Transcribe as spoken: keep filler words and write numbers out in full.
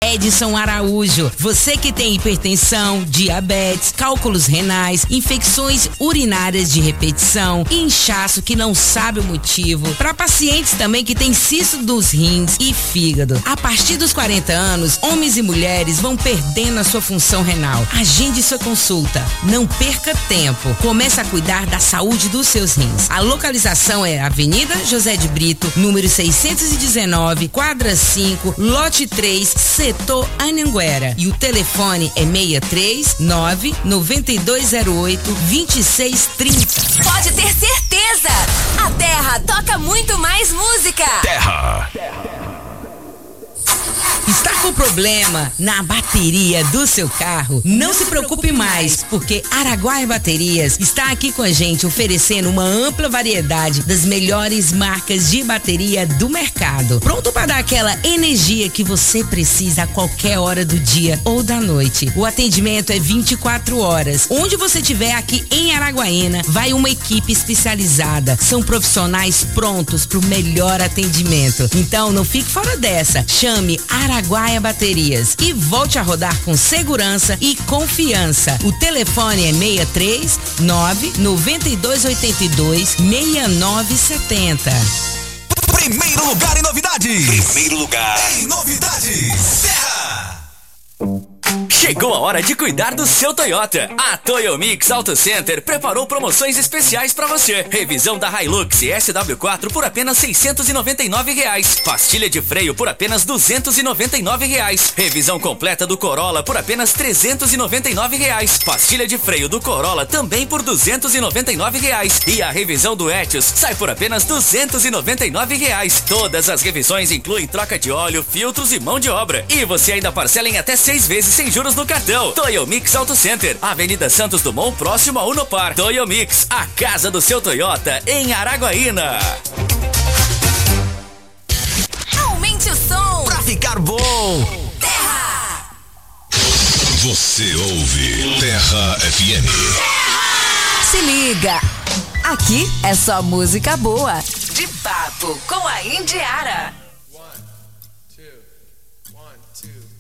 Edson Araújo. Você que tem hipertensão, diabetes, cálculos renais, infecções urinárias de repetição, inchaço que não sabe o motivo. Para pacientes também que tem cisto dos rins e fígado. A partir dos quarenta anos, homens e mulheres vão perdendo a sua função renal. Agende sua consulta. Não perca tempo. Comece a cuidar da saúde dos seus rins. A localização é Avenida José de Brito, número seiscentos e dezenove, quadra cinco, lote três, setor Anhanguera. E o telefone é seis três nove, nove dois zero oito, dois seis três zero. Pode ter certeza! A Terra toca muito mais música. Terra. Está com problema na bateria do seu carro? Não se preocupe mais, porque Araguaia Baterias está aqui com a gente oferecendo uma ampla variedade das melhores marcas de bateria do mercado. Pronto para dar aquela energia que você precisa a qualquer hora do dia ou da noite. O atendimento é vinte e quatro horas. Onde você estiver aqui em Araguaína, vai uma equipe especializada. São profissionais prontos para o melhor atendimento. Então não fique fora dessa. Chame Araguaia Baterias e volte a rodar com segurança e confiança. O telefone é seis três nove, nove dois oito dois, seis nove sete zero. Primeiro lugar em novidades. Primeiro lugar em novidades. Terra. Chegou a hora de cuidar do seu Toyota. A Toyomix Auto Center preparou promoções especiais para você. Revisão da Hilux S W quatro por apenas seiscentos e noventa e nove reais. Pastilha de freio por apenas duzentos e noventa e nove reais. Revisão completa do Corolla por apenas trezentos e noventa e nove reais. Pastilha de freio do Corolla também por duzentos e noventa e nove reais. E a revisão do Etios sai por apenas duzentos e noventa e nove reais. Todas as revisões incluem troca de óleo, filtros e mão de obra. E você ainda parcela em até seis vezes sem juros no cartão. Toyomix Auto Center, Avenida Santos Dumont, próximo a Unopar. Toyomix, a casa do seu Toyota em Araguaína. Aumente o som Pra ficar bom. Terra. Você ouve Terra F M. Terra. Se liga, aqui é só música boa. De papo com a Indiara. One, two, one, two.